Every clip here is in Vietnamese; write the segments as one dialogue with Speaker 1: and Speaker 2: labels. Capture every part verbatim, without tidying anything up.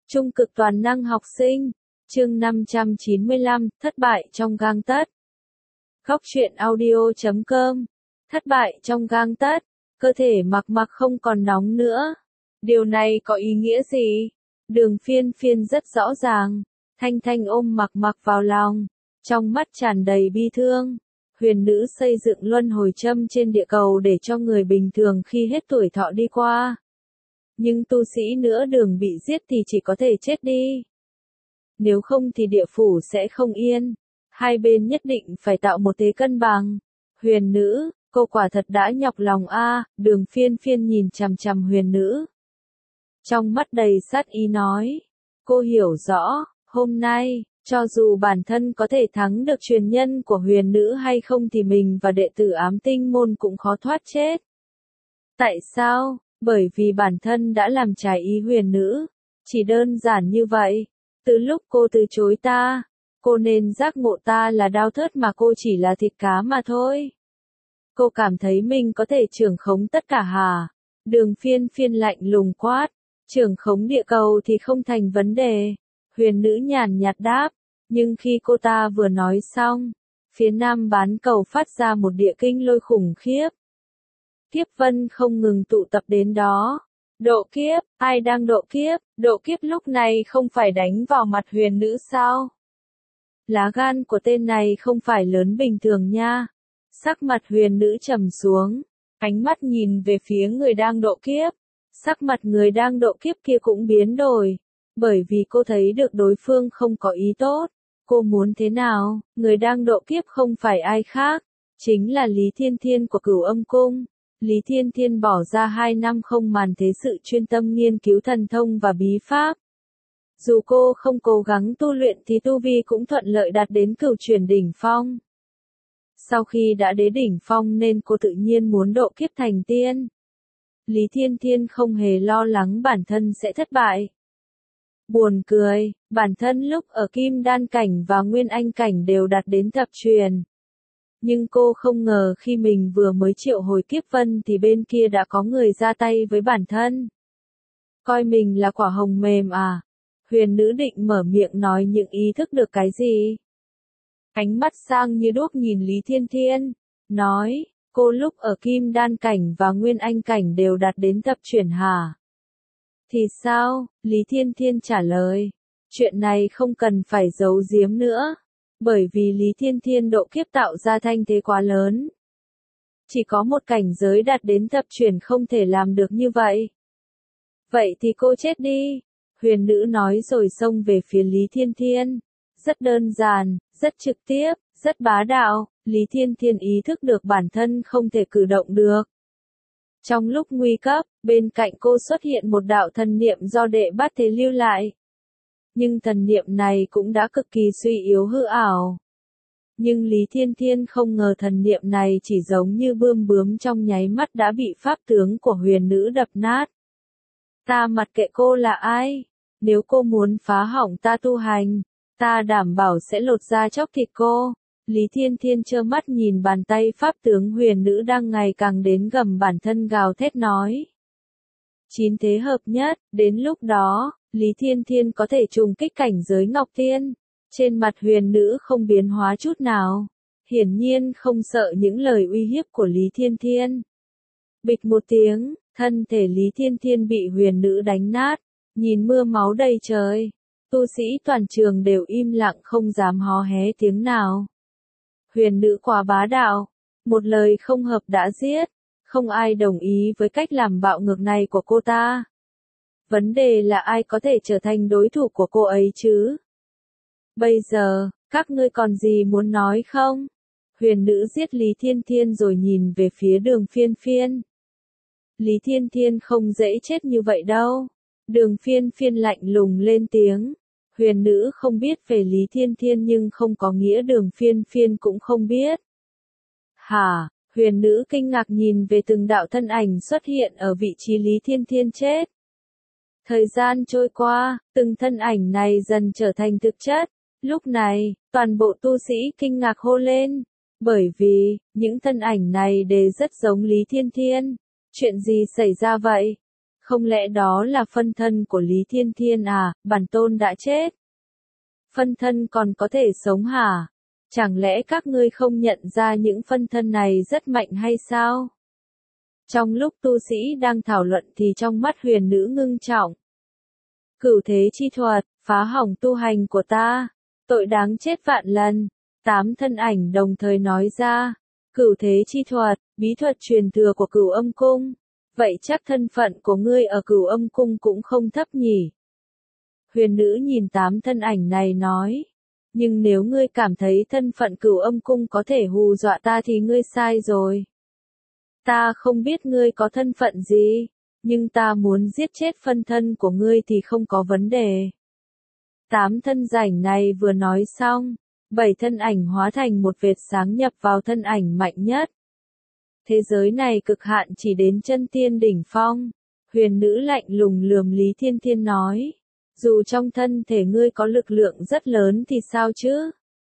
Speaker 1: Trung cực toàn năng học sinh, chương năm trăm chín mươi lăm, thất bại trong gang tấc. Góc truyện audio chấm com. Thất bại trong gang tấc, cơ thể Mặc Mặc không còn nóng nữa. Điều này có ý nghĩa gì? Đường Phiên Phiên rất rõ ràng. Thanh Thanh ôm Mặc Mặc vào lòng, trong mắt tràn đầy bi thương. Huyền nữ xây dựng luân hồi châm trên địa cầu để cho người bình thường khi hết tuổi thọ đi qua. Nhưng tu sĩ nửa đường bị giết thì chỉ có thể chết đi. Nếu không thì địa phủ sẽ không yên. Hai bên nhất định phải tạo một thế cân bằng. Huyền nữ, cô quả thật đã nhọc lòng a. Đường Phiên Phiên nhìn chằm chằm huyền nữ, trong mắt đầy sát ý nói. Cô hiểu rõ, hôm nay, cho dù bản thân có thể thắng được truyền nhân của huyền nữ hay không thì mình và đệ tử ám tinh môn cũng khó thoát chết. Tại sao? Bởi vì bản thân đã làm trái ý huyền nữ. Chỉ đơn giản như vậy. Từ lúc cô từ chối ta, cô nên giác ngộ ta là đao thớt mà cô chỉ là thịt cá mà thôi. Cô cảm thấy mình có thể trưởng khống tất cả hả? Đường Phiên Phiên lạnh lùng quát. Trưởng khống địa cầu thì không thành vấn đề. Huyền nữ nhàn nhạt đáp. Nhưng khi cô ta vừa nói xong, phía nam bán cầu phát ra một địa kinh lôi khủng khiếp. Kiếp vân không ngừng tụ tập đến đó. Độ kiếp, ai đang độ kiếp? Độ kiếp lúc này không phải đánh vào mặt huyền nữ sao? Lá gan của tên này không phải lớn bình thường nha. Sắc mặt huyền nữ trầm xuống, ánh mắt nhìn về phía người đang độ kiếp. Sắc mặt người đang độ kiếp kia cũng biến đổi, bởi vì cô thấy được đối phương không có ý tốt. Cô muốn thế nào? Người đang độ kiếp không phải ai khác, chính là Lý Thiên Thiên của Cửu Âm Cung. Lý Thiên Thiên bỏ ra hai năm không màn thế sự chuyên tâm nghiên cứu thần thông và bí pháp. Dù cô không cố gắng tu luyện thì tu vi cũng thuận lợi đạt đến cửu chuyển đỉnh phong. Sau khi đã đến đỉnh phong nên cô tự nhiên muốn độ kiếp thành tiên. Lý Thiên Thiên không hề lo lắng bản thân sẽ thất bại. Buồn cười, bản thân lúc ở Kim Đan cảnh và Nguyên Anh cảnh đều đạt đến thập truyền. Nhưng cô không ngờ khi mình vừa mới triệu hồi kiếp vân thì bên kia đã có người ra tay với bản thân. Coi mình là quả hồng mềm à? Huyền nữ định mở miệng nói những ý thức được cái gì? Ánh mắt sang như đuốc nhìn Lý Thiên Thiên, nói, cô lúc ở Kim Đan cảnh và Nguyên Anh cảnh đều đạt đến thập chuyển hả? Thì sao? Lý Thiên Thiên trả lời, chuyện này không cần phải giấu giếm nữa. Bởi vì Lý Thiên Thiên độ kiếp tạo ra thanh thế quá lớn. Chỉ có một cảnh giới đạt đến thập chuyển không thể làm được như vậy. Vậy thì cô chết đi. Huyền nữ nói rồi xông về phía Lý Thiên Thiên. Rất đơn giản, rất trực tiếp, rất bá đạo. Lý Thiên Thiên ý thức được bản thân không thể cử động được. Trong lúc nguy cấp, bên cạnh cô xuất hiện một đạo thần niệm do đệ bát thế lưu lại. Nhưng thần niệm này cũng đã cực kỳ suy yếu hư ảo. Nhưng Lý Thiên Thiên không ngờ thần niệm này chỉ giống như bươm bướm trong nháy mắt đã bị pháp tướng của huyền nữ đập nát. Ta mặc kệ cô là ai, nếu cô muốn phá hỏng ta tu hành, ta đảm bảo sẽ lột da chóc thịt cô. Lý Thiên Thiên trơ mắt nhìn bàn tay pháp tướng huyền nữ đang ngày càng đến gầm bản thân gào thét nói. Chín thế hợp nhất, đến lúc đó, Lý Thiên Thiên có thể trùng kích cảnh giới Ngọc Tiên. Trên mặt huyền nữ không biến hóa chút nào. Hiển nhiên không sợ những lời uy hiếp của Lý Thiên Thiên. Bịch một tiếng, thân thể Lý Thiên Thiên bị huyền nữ đánh nát. Nhìn mưa máu đầy trời. Tu sĩ toàn trường đều im lặng không dám hó hé tiếng nào. Huyền nữ quá bá đạo. Một lời không hợp đã giết. Không ai đồng ý với cách làm bạo ngược này của cô ta. Vấn đề là ai có thể trở thành đối thủ của cô ấy chứ? Bây giờ, các ngươi còn gì muốn nói không? Huyền nữ giết Lý Thiên Thiên rồi nhìn về phía Đường Phiên Phiên. Lý Thiên Thiên không dễ chết như vậy đâu. Đường Phiên Phiên lạnh lùng lên tiếng. Huyền nữ không biết về Lý Thiên Thiên nhưng không có nghĩa Đường Phiên Phiên cũng không biết. Hả? Huyền nữ kinh ngạc nhìn về từng đạo thân ảnh xuất hiện ở vị trí Lý Thiên Thiên chết. Thời gian trôi qua, từng thân ảnh này dần trở thành thực chất. Lúc này, toàn bộ tu sĩ kinh ngạc hô lên. Bởi vì, những thân ảnh này đều rất giống Lý Thiên Thiên. Chuyện gì xảy ra vậy? Không lẽ đó là phân thân của Lý Thiên Thiên à, bản tôn đã chết. Phân thân còn có thể sống hả? Chẳng lẽ các ngươi không nhận ra những phân thân này rất mạnh hay sao? Trong lúc tu sĩ đang thảo luận thì trong mắt huyền nữ ngưng trọng. Cửu thế chi thuật, phá hỏng tu hành của ta, tội đáng chết vạn lần. Tám thân ảnh đồng thời nói ra, cửu thế chi thuật, bí thuật truyền thừa của Cửu Âm Cung. Vậy chắc thân phận của ngươi ở Cửu Âm Cung cũng không thấp nhỉ? Huyền nữ nhìn tám thân ảnh này nói, nhưng nếu ngươi cảm thấy thân phận Cửu Âm Cung có thể hù dọa ta thì ngươi sai rồi. Ta không biết ngươi có thân phận gì, nhưng ta muốn giết chết phân thân của ngươi thì không có vấn đề. Tám thân rảnh này vừa nói xong, bảy thân ảnh hóa thành một vệt sáng nhập vào thân ảnh mạnh nhất. Thế giới này cực hạn chỉ đến chân tiên đỉnh phong. Huyền nữ lạnh lùng lườm Lý Thiên Thiên nói, dù trong thân thể ngươi có lực lượng rất lớn thì sao chứ?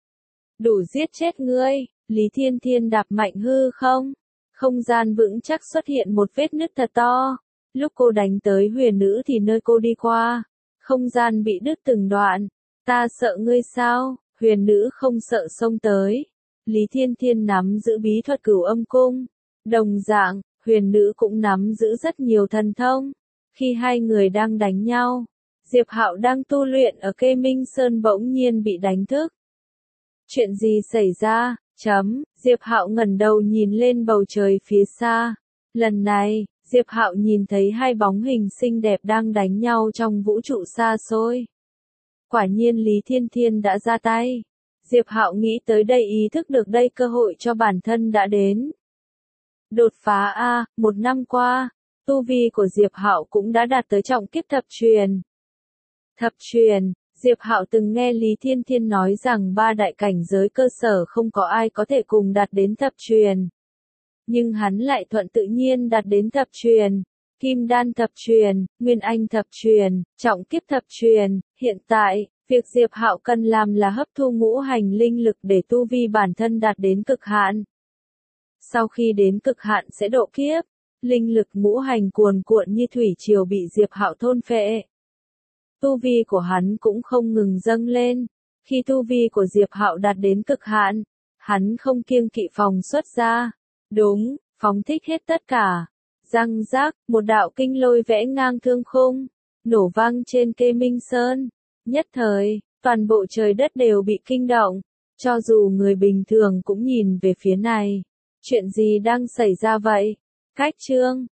Speaker 1: Đủ giết chết ngươi. Lý Thiên Thiên đạp mạnh hư không? Không gian vững chắc xuất hiện một vết nứt thật to. Lúc cô đánh tới huyền nữ thì nơi cô đi qua, không gian bị đứt từng đoạn. Ta sợ ngươi sao? Huyền nữ không sợ xông tới. Lý Thiên Thiên nắm giữ bí thuật Cửu Âm Cung. Đồng dạng, huyền nữ cũng nắm giữ rất nhiều thần thông. Khi hai người đang đánh nhau, Diệp Hạo đang tu luyện ở Kê Minh Sơn bỗng nhiên bị đánh thức. Chuyện gì xảy ra? Chấm, Diệp Hạo ngẩng đầu nhìn lên bầu trời phía xa. Lần này, Diệp Hạo nhìn thấy hai bóng hình xinh đẹp đang đánh nhau trong vũ trụ xa xôi. Quả nhiên Lý Thiên Thiên đã ra tay. Diệp Hạo nghĩ tới đây ý thức được đây cơ hội cho bản thân đã đến. Đột phá a, một năm qua, tu vi của Diệp Hạo cũng đã đạt tới trọng kiếp thập truyền. Thập truyền, Diệp Hạo từng nghe Lý Thiên Thiên nói rằng ba đại cảnh giới cơ sở không có ai có thể cùng đạt đến thập truyền. Nhưng hắn lại thuận tự nhiên đạt đến thập truyền, Kim Đan thập truyền, Nguyên Anh thập truyền, trọng kiếp thập truyền. Hiện tại, việc Diệp Hạo cần làm là hấp thu ngũ hành linh lực để tu vi bản thân đạt đến cực hạn. Sau khi đến cực hạn sẽ độ kiếp, linh lực ngũ hành cuồn cuộn như thủy triều bị Diệp Hạo thôn phệ. Tu vi của hắn cũng không ngừng dâng lên. Khi tu vi của Diệp Hạo đạt đến cực hạn, hắn không kiêng kỵ phóng xuất ra. Đúng, phóng thích hết tất cả. Răng rác, một đạo kinh lôi vẽ ngang thương khung, nổ vang trên Kê Minh Sơn. Nhất thời, toàn bộ trời đất đều bị kinh động. Cho dù người bình thường cũng nhìn về phía này. Chuyện gì đang xảy ra vậy? Cách chương